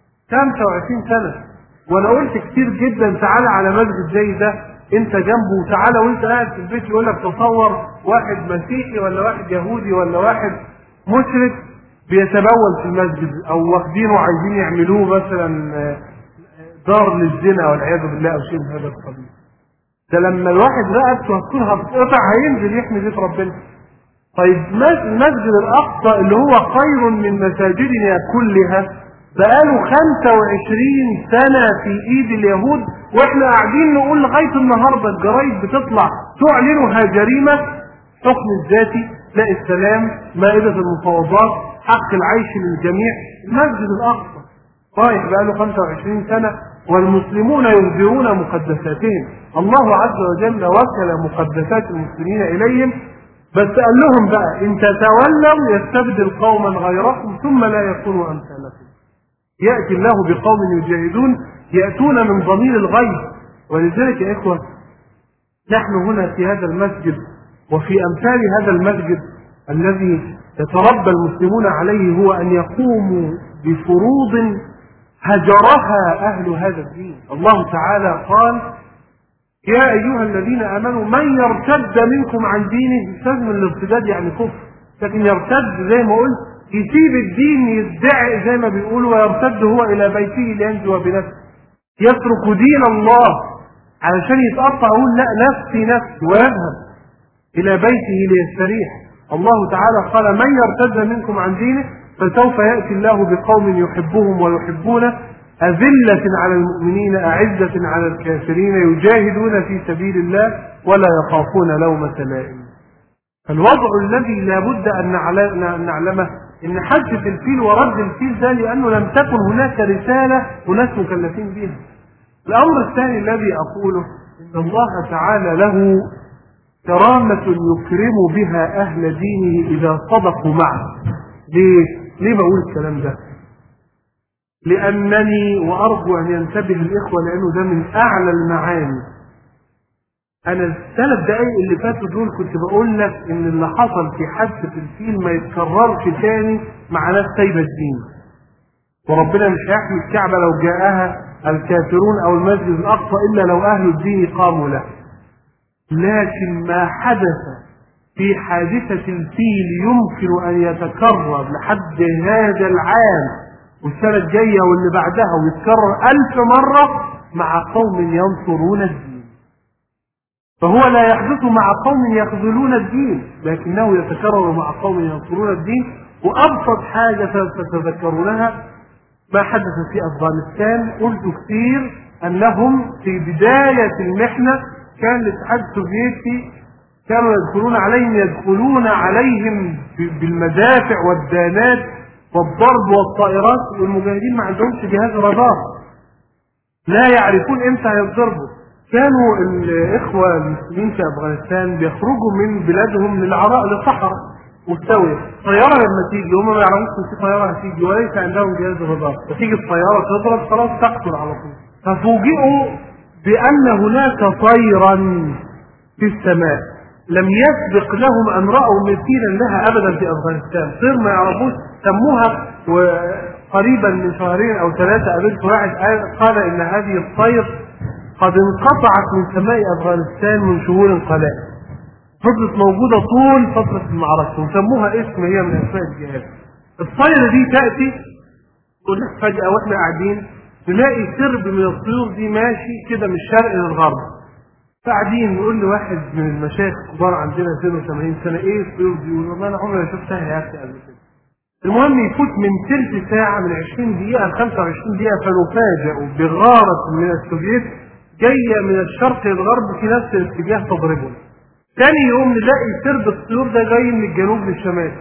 25 سنة. وأنا قلت كتير جدا تعالى على مسجد زي ده انت جنبه، وتعالى وانت قاعد في البيت يقول لك تصور واحد مسيحي ولا واحد يهودي ولا واحد مشرك بيتبول في المسجد، او واخدينه وعايزين يعملوه مثلا دار للزنا والعياذ بالله او شيء من هذا القبيل. ده لما الواحد رقبته هتكون هتقطع هينزل يحمي بيت ربنا. طيب المسجد الاقصى اللي هو خير من مساجدنا كلها بقاله 25 سنة في ايد اليهود، واحنا قاعدين نقول لغاية النهاردة الجرايد بتطلع تعلنها جريمة، حكم الذاتي، لا السلام، مائدة المفاوضات، حق العيش للجميع. المسجد الاقصى رايح بقاله 25 سنة والمسلمون يهدرون مقدساتهم. الله عز وجل وكل مقدسات المسلمين اليهم، بس قال لهم بقى ان تتولوا يستبدل قوما غيركم ثم لا يكونوا امثالكم. يأتي الله بقوم يجاهدون يأتون من ضمير الغيب. ولذلك يا إخوة نحن هنا في هذا المسجد وفي أمثال هذا المسجد الذي يتربى المسلمون عليه هو أن يقوموا بفروض هجرها أهل هذا الدين. الله تعالى قال يا أيها الذين آمنوا من يرتد منكم عن دينه، سجن الارتداد يعني كفر، لكن يرتد زي ما قلت يسيب الدين يدعي زي ما بيقولوا ويرتد هو إلى بيته لينجو بنفسه، يترك دين الله علشان يتقطع يقول لا نفسي نفسي ويذهب إلى بيته ليستريح. الله تعالى قال من يرتد منكم عن دينه فسوف يأتي الله بقوم يحبهم ويحبونه أذلة على المؤمنين أعزة على الكافرين يجاهدون في سبيل الله ولا يخافون لومة لائم. الوضع الذي لا بد أن نعلمه إن حجة الفيل ورد الفيل ده لأنه لم تكن هناك رسالة وناس مكلفين بها. الأمر الثاني الذي أقوله إن الله تعالى له كرامة يكرم بها أهل دينه إذا صدقوا معه. ليه بقول الكلام ده؟ لأنني وأرجو أن ينتبه الإخوة لأنه ده من أعلى المعاني. أنا ال3 دقايق اللي فاتوا دول كنت بقول لك إن اللي حصل في حادثة الفيل ما يتكررش تاني مع ناس سايبة الدين، وربنا مش هيحمي الكعبة لو جاءها الكافرون أو المسجد الأقصى إلا لو أهل الدين قاموا له. لكن ما حدث في حادثة الفيل يمكن أن يتكرر لحد هذا العام والسنة الجاية واللي بعدها ويتكرر 1000 مرة مع قوم ينصرون الدين. فهو لا يحدث مع قوم يخذلون الدين لكنه يتكرر مع قوم ينصرون الدين. وأبسط حاجة تتذكرونها ما حدث في أفغانستان. قلت كثير أنهم في بداية المحنة كان الاتحاد السوفيتي كانوا يدخلون عليهم بالمدافع والدانات والضرب والطائرات، والمجاهدين ما عندهمش جهاز رادار، لا يعرفون امتى يضربوا. كانوا الإخوة المسلمين في أفغانستان بيخرجوا من بلادهم للعراء للصحراء مستوية، طيارة لما تيجي هم ما يعرفوش ان في طيارة هتيجي وليس عندهم جهاز رادار، فتيجي الطيارة تضرب خلاص تقتل على طول. ففوجئوا بأن هناك طيرا في السماء لم يسبق لهم أن رأوا مثيلا لها أبدا في أفغانستان، طير ما يعرفوش سموها. وقريبا من 2 أو 3 قابلت واحد قال إن هذه الطير قد انقطعت من سماء أفغانستان من شهور قلائل. فضلت موجودة طول فترة المعركة وسموها اسم هي من أسماء الجهاد. الطيرة دي تأتي تقول لك فجأة واحنا قاعدين نلاقي سرب من الطيور دي ماشي كده من الشرق للغرب. قاعدين نقول لواحد من المشايخ الكبار عندنا 82 سنة ايه الطيور دي؟ يقول والله انا عمري ما شفتها يا اخي قبل كده. المهم يفوت من ثلث ساعة من 20 دقيقة ل 25 دقيقة فنفاجئ بغارة من السوفييت جاية من الشرق للغرب في نفس الاتجاه تضربنا. ثاني يوم نلاقي سرب الطيور ده جاي من الجنوب للشمال.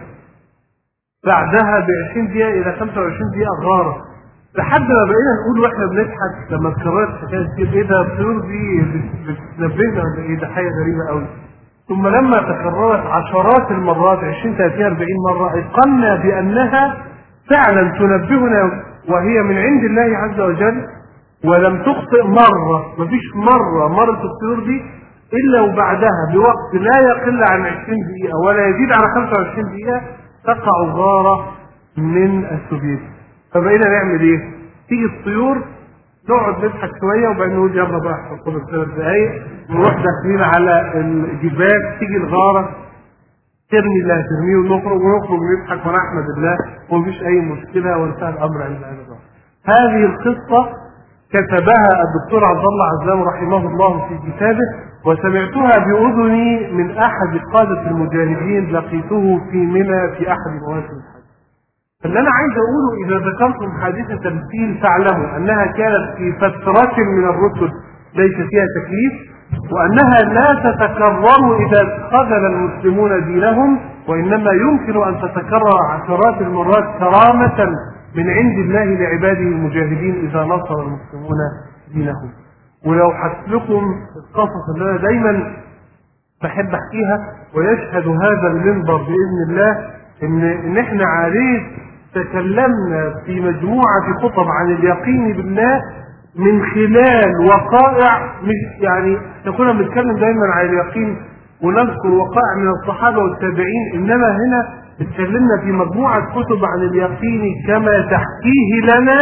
بعدها ب 20 دقيقة إلى 25 دقيقة غارة. لحد ما بقينا نقول واحنا بنضحك لما اتكررت حكاية ايه ده الطيور دي بتنبهنا ولا ايه ده حاجة غريبة قوي. ثم لما تكررت عشرات المرات 20 30 40 مرة ايقنا بأنها فعلا تنبهنا وهي من عند الله عز وجل ولم تخطئ مرة. مفيش مرة مرت الطيور دي إلا وبعدها بوقت لا يقل عن 20 دقيقة ولا يزيد على 25 دقيقة تقع غارة من السوفييت. فبقينا نعمل ايه؟ تيجي الطيور نقعد نضحك شويه وبعدين نقول يلا بقى خد 3 دقايق نروح داخلين على الجبال. تيجي الغاره ترمي اللي هترميه ونخرج نضحك ونحمد الله ومفيش اي مشكله وانتهى الامر عند الله. هذه القصه كتبها الدكتور عبد الله عزام رحمه الله في كتابه وسمعتها باذني من احد قاده المجاهدين لقيته في منى في احد مواسم الحج. فاللي انا عايز اقوله اذا ذكرتم حادثه الفيل فاعلموا انها كانت في فتره من الرسل ليس فيها تكليف وانها لا تتكرر اذا خذل المسلمون دينهم وانما يمكن ان تتكرر عشرات المرات كرامه من عند الله لعباده المجاهدين اذا نصر المسلمون دينهم. ولو حكيت لكم القصص اللي انا دايما بحب احكيها ويشهد هذا المنبر باذن الله ان احنا عليه تكلمنا في مجموعة خطب عن اليقين بالله من خلال وقائع مش يعني كنا بنتكلم دايما عن اليقين ونذكر وقائع من الصحابة والتابعين انما هنا اتكلمنا في مجموعة كتب عن اليقين كما تحكيه لنا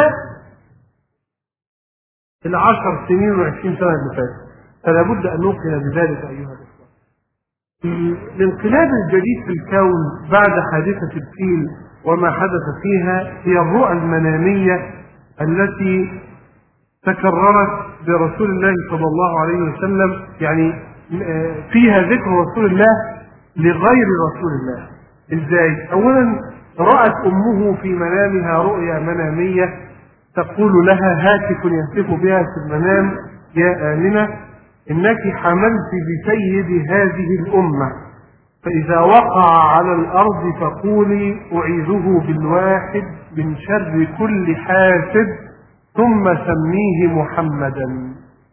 10 سنين و20 سنة اللي فاتت. فلا بد ان نوقن بذلك ايها الاخوة. الانقلاب الجديد في الكون بعد حادثة الفيل وما حدث فيها هي الرؤى المنامية التي تكررت برسول الله صلى الله عليه وسلم يعني فيها ذكر رسول الله لغير رسول الله. ازاي؟ اولا رأت امه في منامها رؤيا منامية تقول لها هاتف يهتف بها في المنام يا آمنة إنك حملت بسيد هذه الأمة فإذا وقع على الأرض فقولي أعيذه بالواحد من شر كل حاسد ثم سميه محمدا.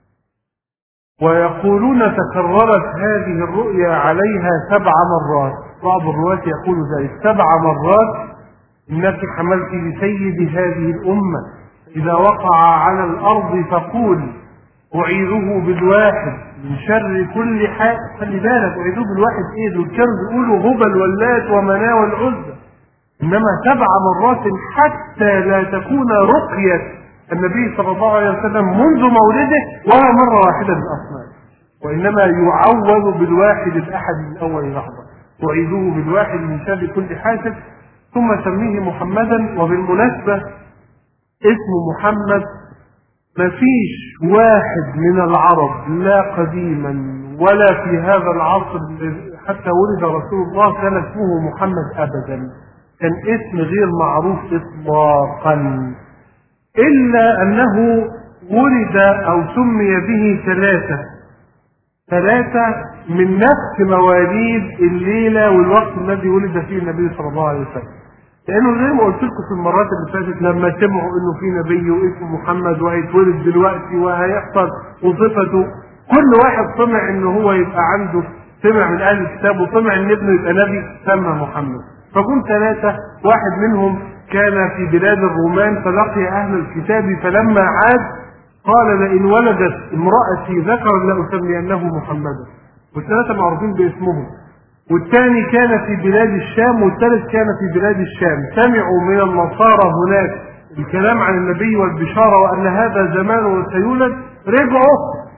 ويقولون تكررت هذه الرؤيا عليها 7 مرات. بعض الرواة يقول ذلك 7 مرات إنك حملت بسيد هذه الأمة إذا وقع على الأرض فقول أعيذه بالواحد من شر كل حاسد. خلي بالك أعيذه بالواحد إيه دول كانوا بيقولوا هبل واللات ومناة والعزى إنما 7 مرات حتى لا تكون رقية النبي صلى الله عليه وسلم منذ مولده ولا مرة واحدة بالأصنام وإنما يعوذ بالواحد الأحد من أول لحظة. أعيذه بالواحد من شر كل حاسد ثم سميه محمدا. وبالمناسبة اسم محمد مفيش واحد من العرب لا قديما ولا في هذا العصر حتى ولد رسول الله كان اسمه محمد أبدا. كان اسم غير معروف إطلاقا إلا أنه ولد أو سمي به 3 من نفس مواليد الليلة والوقت الذي ولد فيه النبي صلى الله عليه وسلم. لأنه زي ما قلت لكم في المرات اللي فاتت لما سمعوا إنه في نبي واسمه محمد وهيتولد دلوقتي وهيحصل وصفته كل واحد طمع إنه هو يبقى عنده سمع من أهل الكتاب وطمع إن ابنه يبقى نبي سمى محمد. فكون 3 واحد منهم كان في بلاد الرومان فلقي أهل الكتاب فلما عاد قال لئن ولدت امرأتي ذكر لأسمينه محمدا. وال3 معروفين باسمهم. والثاني كان في بلاد الشام والثالث كان في بلاد الشام. سمعوا من النصارى هناك الكلام عن النبي والبشارة وأن هذا زمان وسيولد رجعوا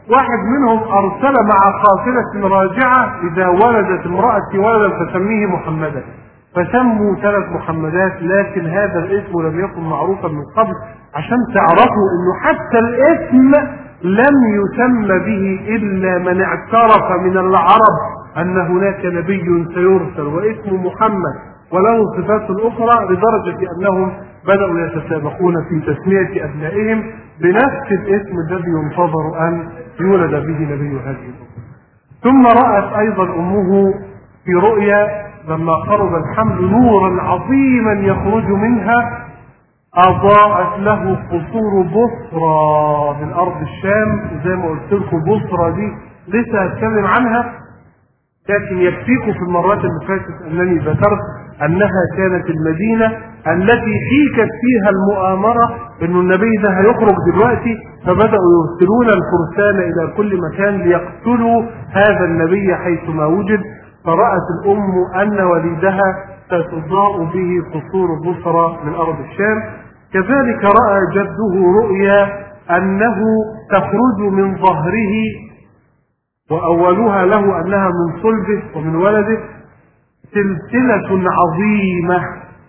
واحد منهم أرسل مع قافلة راجعة إذا ولدت امرأتي ولدا فسميه محمدا، فسموا 3 محمدات، لكن هذا الاسم لم يكن معروفا من قبل، عشان تعرفوا انه حتى الاسم لم يسمى به الا من اعترف من العرب ان هناك نبي سيرسل واسمه محمد وله صفات اخرى، لدرجة انهم بدأوا يتسابقون في تسمية ابنائهم بنفس الاسم الذي ينتظر ان يولد به نبي هذه الامة. ثم رأت ايضا امه في رؤيا لما قرب الحمل نورا عظيما يخرج منها أضاءت له قصور بصرى من أرض الشام. زي ما قلت لكم بصرى دي لسه هتكلم عنها، لكن يكفيكم في المرات اللي فاتت أنني ذكرت أنها كانت المدينة التي حيكت فيها المؤامرة أن النبي ده هيخرج دلوقتي، فبدأوا يرسلون الفرسان إلى كل مكان ليقتلوا هذا النبي حيثما وجد. فرأت الأم أن وليدها ستضاء به قصور بصرى من أرض الشام. كذلك رأى جده رؤيا أنه تخرج من ظهره، وأولها له أنها من صلبه ومن ولده، سلسلة عظيمة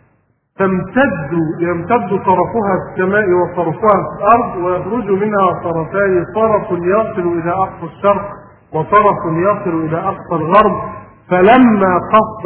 يمتد طرفها في السماء وطرفها في الأرض، ويخرج منها طرفان، طرف يصل إلى أقصى الشرق وطرف يصل إلى أقصى الغرب. فلما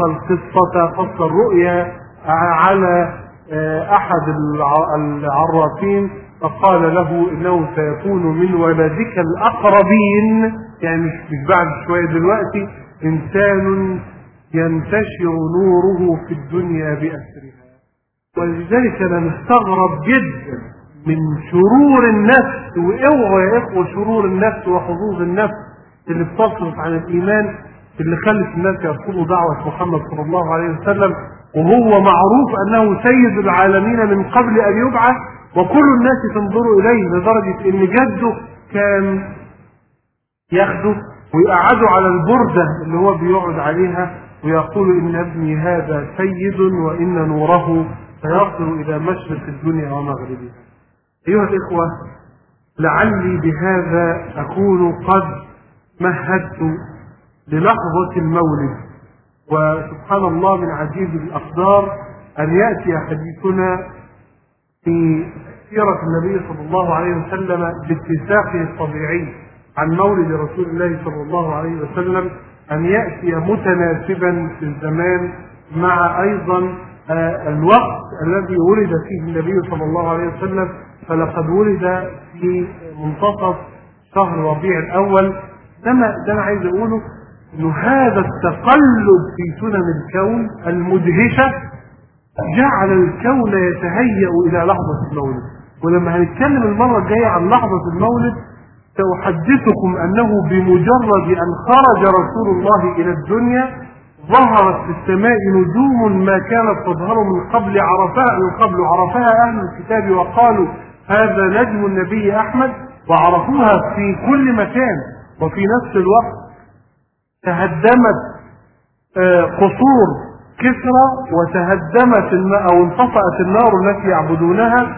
قص الرؤيا على أحد العرافين فقال له إنه سيكون من ولدك الأقربين، يعني مش بعد شوية دلوقتي، إنسان ينتشر نوره في الدنيا بأسرها. ولذلك أنا مستغرب جدا من شرور النفس، واوعوا يا إخوة شرور النفس وحظوظ النفس اللي بتصرف عن الإيمان، اللي خلت الناس يرفضوا دعوة محمد صلى الله عليه وسلم، وهو معروف أنه سيد العالمين من قبل أن يبعث، وكل الناس تنظر إليه، لدرجة أن جده كان ياخده ويقعده على البردة اللي هو بيقعد عليها ويقول إن ابني هذا سيد وإن نوره سيصل إلى مشرق الدنيا ومغربها. أيها الإخوة، لعلي بهذا أكون قد مهدت للحظة المولد. وسبحان الله من عجيب الأقدار أن يأتي حديثنا في سيرة النبي صلى الله عليه وسلم باتساقه الطبيعي عن مولد رسول الله صلى الله عليه وسلم أن يأتي متناسبا في الزمان مع أيضا الوقت الذي ولد فيه النبي صلى الله عليه وسلم. فلقد ولد في منتصف شهر ربيع الأول. ده أنا عايز أقوله إنه هذا التقلب في سنن الكون المدهشة جعل الكون يتهيأ إلى لحظة المولد. ولما هنتكلم المرة الجاية عن لحظة المولد سأحدثكم أنه بمجرد أن خرج رسول الله إلى الدنيا ظهرت في السماء نجوم ما كانت تظهر من قبل عرفها أهل الكتاب وقالوا هذا نجم النبي أحمد، وعرفوها في كل مكان. وفي نفس الوقت تهدمت قصور كسرى وتهدمت أو انطفأت النار التي يعبدونها،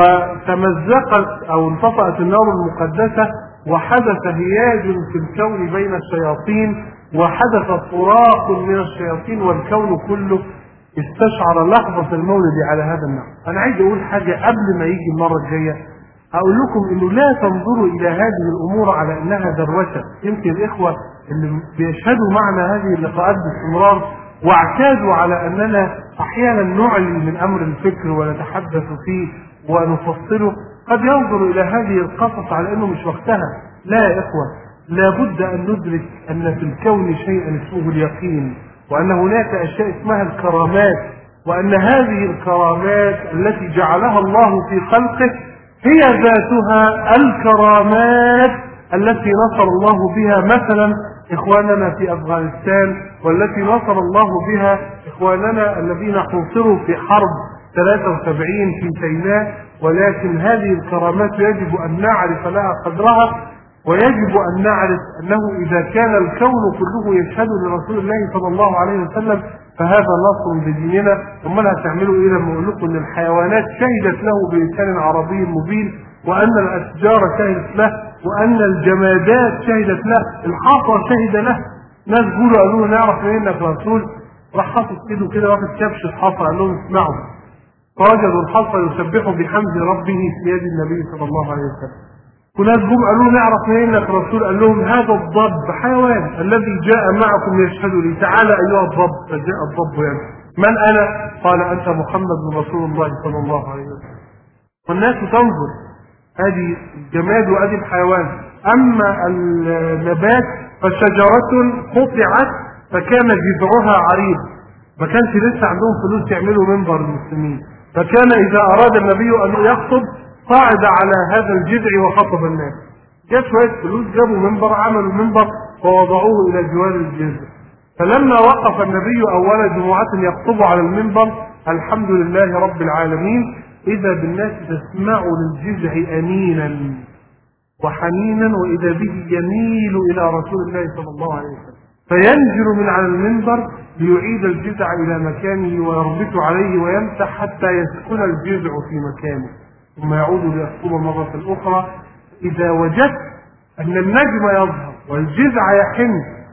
وتمزقت أو انطفأت النار المقدسة، وحدث هياج في الكون بين الشياطين، وحدث صراخ من الشياطين، والكون كله استشعر لحظة المولد على هذا النحو. أنا عايز أقول حاجة قبل ما يجي المرة الجاية، أقول لكم إنه لا تنظروا إلى هذه الأمور على أنها دروشة. يمكن الإخوة اللي بيشهدوا معنا هذه اللقاءات باستمرار واعتادوا على أننا أحيانا نعلن من أمر الفكر ونتحدث فيه ونفصله، قد ينظر إلى هذه القصص على أنه مش وقتها. لا يا إخوة، لابد أن ندرك أن في الكون شيئا اسمه اليقين، وأن هناك أشياء اسمها الكرامات، وأن هذه الكرامات التي جعلها الله في خلقه هي ذاتها الكرامات التي نصر الله بها مثلا إخواننا في أفغانستان، والتي نصر الله بها إخواننا الذين حوصروا في حرب 73 في سيناء. ولكن هذه الكرامات يجب أن نعرف لها قدرها، ويجب أن نعرف أنه إذا كان الكون كله يشهد لرسول الله صلى الله عليه وسلم فهذا نصر لديننا. أمال هتعملوا إيه لما أقول لكم أن الحيوانات شهدت له بلسان عربي مبين، وأن الأشجار شهدت له، وأن الجمادات شهدت له، الحصى شهد له. ناس قالوا له نعرف منين انك رسول، راح حاطط ايده كده واخد كبش الحصى، قال لهم اسمعوا، فوجدوا الحصى يسبحوا بحمد ربه في يد النبي صلى الله عليه وسلم. وناس قالوا نعرف منين انك رسول، قال لهم هذا الضب حيوان الذي جاء معكم يشهد لي، تعالى ايها الضب. فجاء الضب يعني من انا؟ قال انت محمد رسول الله صلى الله عليه وسلم. والناس تنظر، ادي الجماد وادي الحيوان. اما النبات فشجرة قطعت فكان جذعها عريض، ما كانش لسه عندهم فلوس يعملوا منبر للمسلمين، فكان اذا اراد النبي ان يخطب صعد على هذا الجذع وخطب الناس. جاب شويه فلوس، جابوا منبر، عملوا منبر ووضعوه الى جوار الجذع. فلما وقف النبي اول جمعة يخطب على المنبر الحمد لله رب العالمين، اذا بالناس تسمع للجذع انينا وحنينا، واذا به يميل الى رسول الله صلى الله عليه وسلم، فينزل من على المنبر ليعيد الجذع الى مكانه ويربط عليه ويمسح حتى يسكن الجذع في مكانه، ثم يعود ليخطب مرة اخرى. اذا وجدت ان النجم يظهر والجذع يحن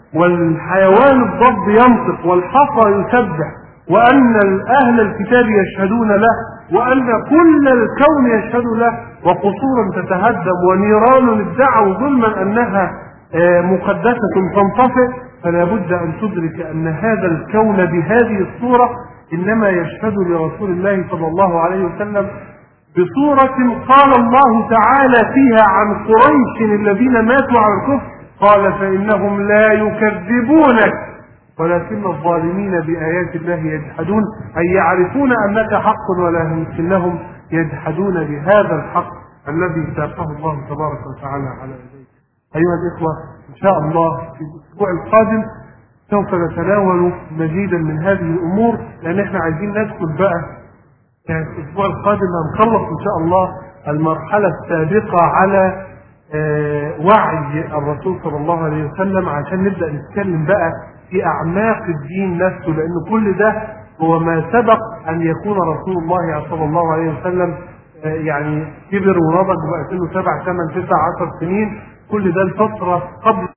والحيوان الضب ينطق والحصى يسبح، وان اهل الكتاب يشهدون له، وان كل الكون يشهد له، وقصورا تتهدم ونيران ادعوا ظلما انها مقدسة تنطفئ، فلا بد ان تدرك ان هذا الكون بهذه الصورة انما يشهد لرسول الله صلى الله عليه وسلم بصورة قال الله تعالى فيها عن قريش الذين ماتوا على الكفر، قال فإنهم لا يكذبونك ولكن الظالمين بآيات الله يجحدون، أي يعرفون أنك حق ولكنهم يجحدون بهذا الحق الذي ساقه الله تبارك وتعالى على يديه. أيها الإخوة، إن شاء الله في الأسبوع القادم سوف نتناول مزيدا من هذه الأمور، لأن احنا عايزين ندخل بقى يعني الأسبوع القادم هنخلص إن شاء الله المرحلة السابقة على وعي الرسول صلى الله عليه وسلم، عشان نبدأ نتكلم بقى في أعماق الدين نفسه، لأن كل ده هو ما سبق أن يكون رسول الله صلى الله عليه وسلم يعني كبر ونضج وبقى له 7 8 9 10 سنين، كل ده الفترة قبل